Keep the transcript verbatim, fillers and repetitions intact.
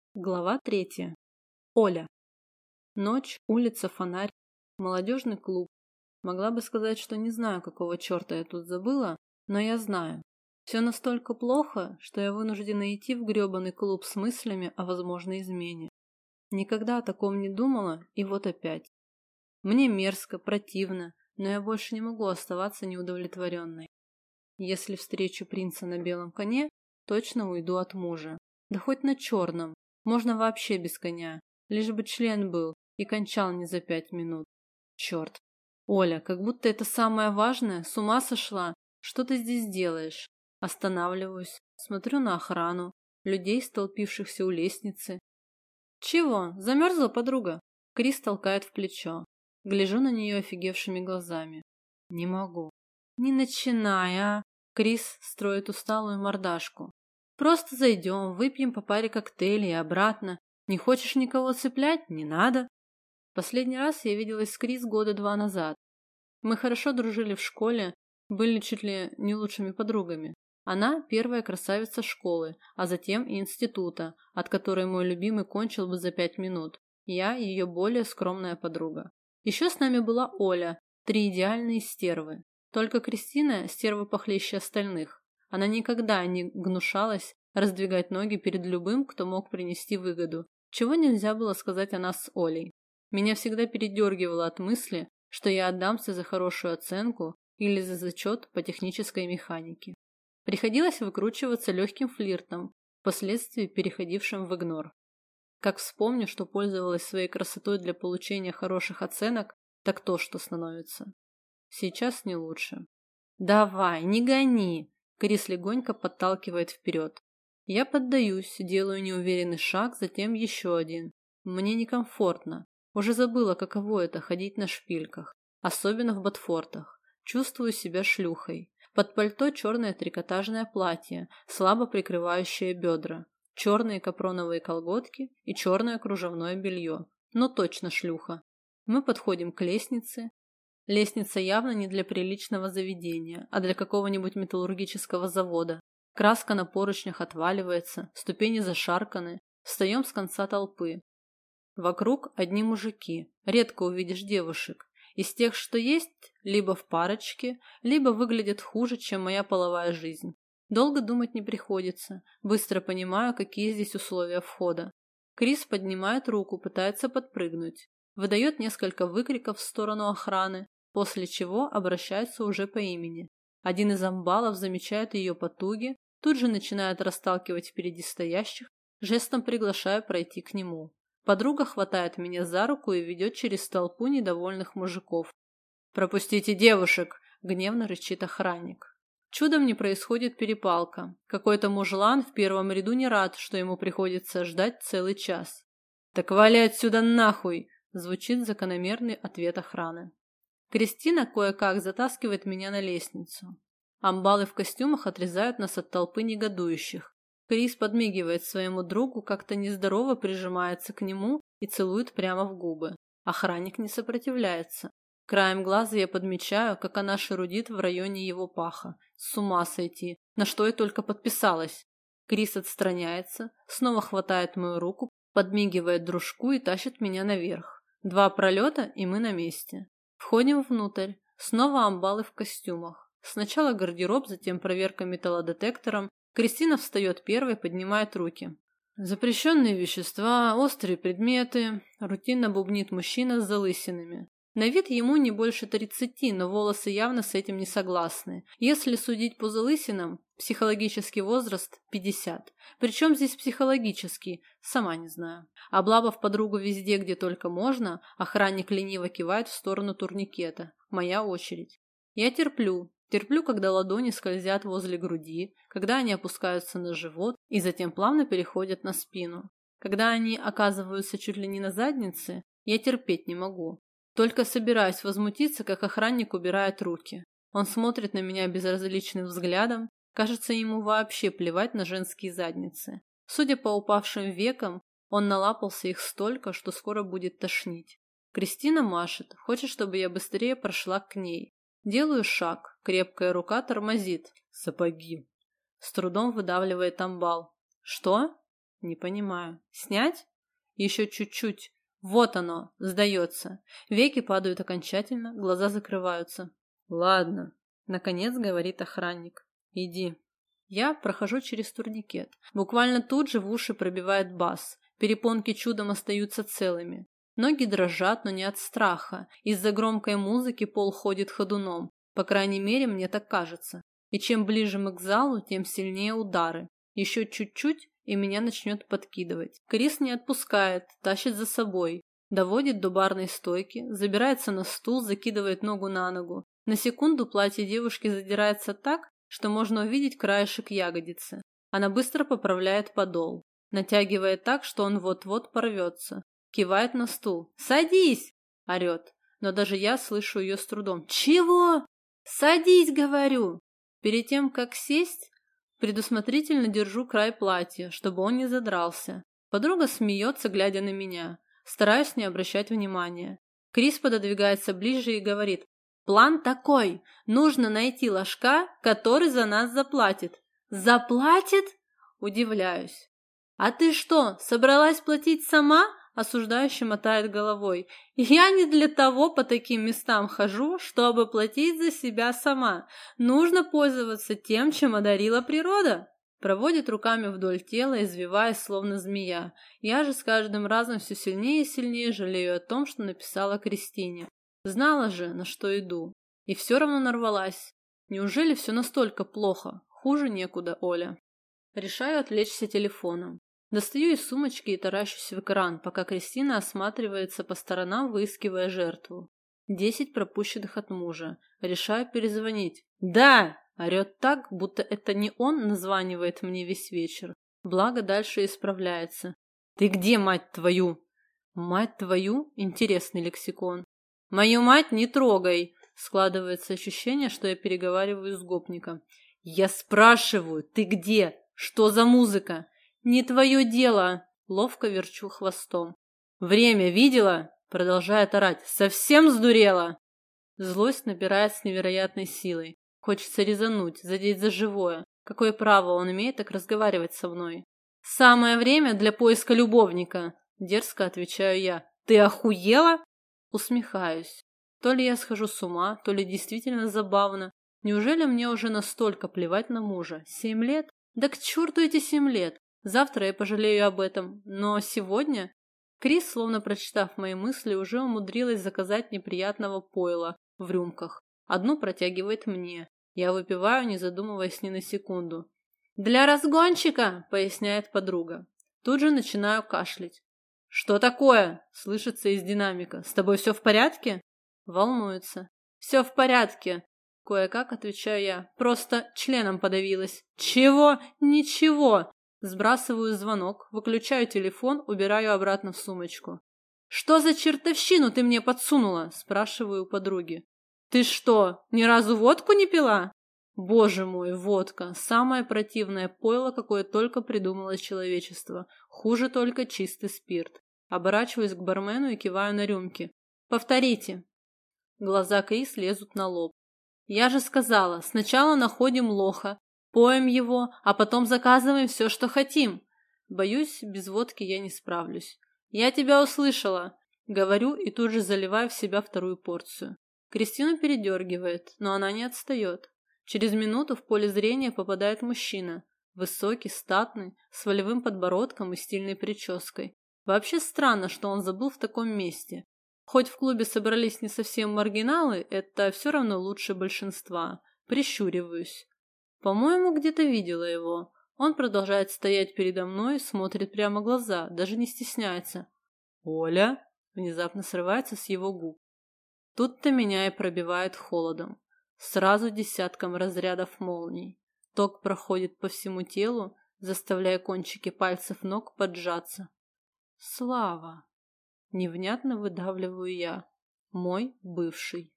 Глава третья. Оля. Ночь, улица, фонарь, молодежный клуб. Могла бы сказать, что не знаю, какого черта я тут забыла, но я знаю. Все настолько плохо, что я вынуждена идти в гребаный клуб с мыслями о возможной измене. Никогда о таком не думала, и вот опять. Мне мерзко, противно, но я больше не могу оставаться неудовлетворенной. Если встречу принца на белом коне, точно уйду от мужа. Да хоть на черном. Можно вообще без коня, лишь бы член был и кончал не за пять минут. Черт. Оля, как будто это самое важное, с ума сошла? Что ты здесь делаешь? Останавливаюсь, смотрю на охрану, людей, столпившихся у лестницы. Чего? Замерзла подруга? Крис толкает в плечо. Гляжу на нее офигевшими глазами. Не могу. Не начинай, а? Крис строит усталую мордашку. Просто зайдем, выпьем по паре коктейлей и обратно. Не хочешь никого цеплять? Не надо. Последний раз я виделась с Крис года два назад. Мы хорошо дружили в школе, были чуть ли не лучшими подругами. Она первая красавица школы, а затем и института, от которой мой любимый кончил бы за пять минут. Я ее более скромная подруга. Еще с нами была Оля, три идеальные стервы. Только Кристина стерва похлеще остальных. Она никогда не гнушалась раздвигать ноги перед любым, кто мог принести выгоду, чего нельзя было сказать о нас с Олей. Меня всегда передергивало от мысли, что я отдамся за хорошую оценку или за зачет по технической механике. Приходилось выкручиваться легким флиртом, впоследствии переходившим в игнор. Как вспомню, что пользовалась своей красотой для получения хороших оценок, так то, что становится. Сейчас не лучше. «Давай, не гони!» Крис легонько подталкивает вперед. Я поддаюсь, делаю неуверенный шаг, затем еще один. Мне некомфортно. Уже забыла, каково это ходить на шпильках. Особенно в ботфортах. Чувствую себя шлюхой. Под пальто черное трикотажное платье, слабо прикрывающее бедра. Черные капроновые колготки и черное кружевное белье. Но точно шлюха. Мы подходим к лестнице. Лестница явно не для приличного заведения, а для какого-нибудь металлургического завода. Краска на поручнях отваливается, ступени зашарканы. Встаем с конца толпы. Вокруг одни мужики, редко увидишь девушек. Из тех, что есть, либо в парочке, либо выглядят хуже, чем моя половая жизнь. Долго думать не приходится, быстро понимаю, какие здесь условия входа. Крис поднимает руку, пытается подпрыгнуть. Выдает несколько выкриков в сторону охраны, после чего обращается уже по имени. Один из амбалов замечает ее потуги, тут же начинает расталкивать впереди стоящих, жестом приглашая пройти к нему. Подруга хватает меня за руку и ведет через толпу недовольных мужиков. «Пропустите девушек!» – гневно рычит охранник. Чудом не происходит перепалка. Какой-то мужлан в первом ряду не рад, что ему приходится ждать целый час. «Так вали отсюда нахуй!» – звучит закономерный ответ охраны. Кристина кое-как затаскивает меня на лестницу. Амбалы в костюмах отрезают нас от толпы негодующих. Крис подмигивает своему другу, как-то нездорово прижимается к нему и целует прямо в губы. Охранник не сопротивляется. Краем глаза я подмечаю, как она шарудит в районе его паха. С ума сойти. На что я только подписалась. Крис отстраняется, снова хватает мою руку, подмигивает дружку и тащит меня наверх. Два пролета, и мы на месте. Входим внутрь. Снова амбалы в костюмах. Сначала гардероб, затем проверка металлодетектором. Кристина встает первой, поднимает руки. Запрещенные вещества, острые предметы. Рутинно бубнит мужчина с залысинами. На вид ему не больше тридцати, но волосы явно с этим не согласны. Если судить по залысинам, психологический возраст пятьдесят. Причем здесь психологический, сама не знаю. Облапав подругу везде, где только можно, охранник лениво кивает в сторону турникета. Моя очередь. Я терплю. Терплю, когда ладони скользят возле груди, когда они опускаются на живот и затем плавно переходят на спину. Когда они оказываются чуть ли не на заднице, я терпеть не могу. Только собираюсь возмутиться, как охранник убирает руки. Он смотрит на меня безразличным взглядом. Кажется, ему вообще плевать на женские задницы. Судя по упавшим векам, он налапался их столько, что скоро будет тошнить. Кристина машет, хочет, чтобы я быстрее прошла к ней. Делаю шаг, крепкая рука тормозит. Сапоги. С трудом выдавливает амбал. Что? Не понимаю. Снять? Еще чуть-чуть. Вот оно, сдается. Веки падают окончательно, глаза закрываются. Ладно, наконец говорит охранник. Иди. Я прохожу через турникет. Буквально тут же в уши пробивает бас. Перепонки чудом остаются целыми. Ноги дрожат, но не от страха. Из-за громкой музыки пол ходит ходуном. По крайней мере, мне так кажется. И чем ближе мы к залу, тем сильнее удары. Еще чуть-чуть, и меня начнет подкидывать. Крис не отпускает, тащит за собой. Доводит до барной стойки, забирается на стул, закидывает ногу на ногу. На секунду платье девушки задирается так, что можно увидеть краешек ягодицы. Она быстро поправляет подол. Натягивает так, что он вот-вот порвется. Кивает на стул. «Садись!» – орет. Но даже я слышу ее с трудом. «Чего? Садись, говорю!» Перед тем, как сесть, предусмотрительно держу край платья, чтобы он не задрался. Подруга смеется, глядя на меня. Стараюсь не обращать внимания. Крис пододвигается ближе и говорит. «План такой. Нужно найти ложка, который за нас заплатит». «Заплатит?» Удивляюсь. «А ты что, собралась платить сама?» Осуждающе мотает головой. «Я не для того по таким местам хожу, чтобы платить за себя сама. Нужно пользоваться тем, чем одарила природа». Проводит руками вдоль тела, извиваясь, словно змея. Я же с каждым разом все сильнее и сильнее жалею о том, что написала Кристине. Знала же, на что иду. И все равно нарвалась. Неужели все настолько плохо? Хуже некуда, Оля. Решаю отвлечься телефоном. Достаю из сумочки и таращусь в экран, пока Кристина осматривается по сторонам, выискивая жертву. Десять пропущенных от мужа. Решаю перезвонить. «Да!» – орет так, будто это не он названивает мне весь вечер. Благо дальше исправляется. «Ты где, мать твою?» «Мать твою?» – интересный лексикон. «Мою мать не трогай!» – складывается ощущение, что я переговариваю с гопником. «Я спрашиваю, ты где? Что за музыка?» «Не твое дело!» – ловко верчу хвостом. «Время видела?» – продолжает орать. «Совсем сдурела?» Злость набирает с невероятной силой. Хочется резануть, задеть за живое. Какое право он имеет так разговаривать со мной? «Самое время для поиска любовника!» – дерзко отвечаю я. «Ты охуела?» Усмехаюсь. То ли я схожу с ума, то ли действительно забавно. Неужели мне уже настолько плевать на мужа? Семь лет? Да к черту эти семь лет! Завтра я пожалею об этом, но сегодня... Крис, словно прочитав мои мысли, уже умудрилась заказать неприятного пойла в рюмках. Одну протягивает мне. Я выпиваю, не задумываясь ни на секунду. «Для разгончика!» – поясняет подруга. Тут же начинаю кашлять. «Что такое?» – слышится из динамика. «С тобой все в порядке?» Волнуется. «Все в порядке!» Кое-как отвечаю я. Просто членом подавилась. «Чего? Ничего!» Сбрасываю звонок, выключаю телефон, убираю обратно в сумочку. «Что за чертовщину ты мне подсунула?» – спрашиваю у подруги. «Ты что, ни разу водку не пила?» Боже мой, водка – самое противное пойло, какое только придумало человечество. Хуже только чистый спирт. Оборачиваюсь к бармену и киваю на рюмки. «Повторите». Глаза Крис лезут на лоб. «Я же сказала, сначала находим лоха, поем его, а потом заказываем все, что хотим». Боюсь, без водки я не справлюсь. «Я тебя услышала», — говорю и тут же заливаю в себя вторую порцию. Кристину передергивает, но она не отстает. Через минуту в поле зрения попадает мужчина. Высокий, статный, с волевым подбородком и стильной прической. Вообще странно, что он забыл в таком месте. Хоть в клубе собрались не совсем маргиналы, это все равно лучше большинства. Прищуриваюсь. По-моему, где-то видела его. Он продолжает стоять передо мной, смотрит прямо в глаза, даже не стесняется. «Оля?» – внезапно срывается с его губ. Тут-то меня и пробивает холодом. Сразу десятком разрядов молний. Ток проходит по всему телу, заставляя кончики пальцев ног поджаться. «Слава!» – невнятно выдавливаю я. Мой бывший.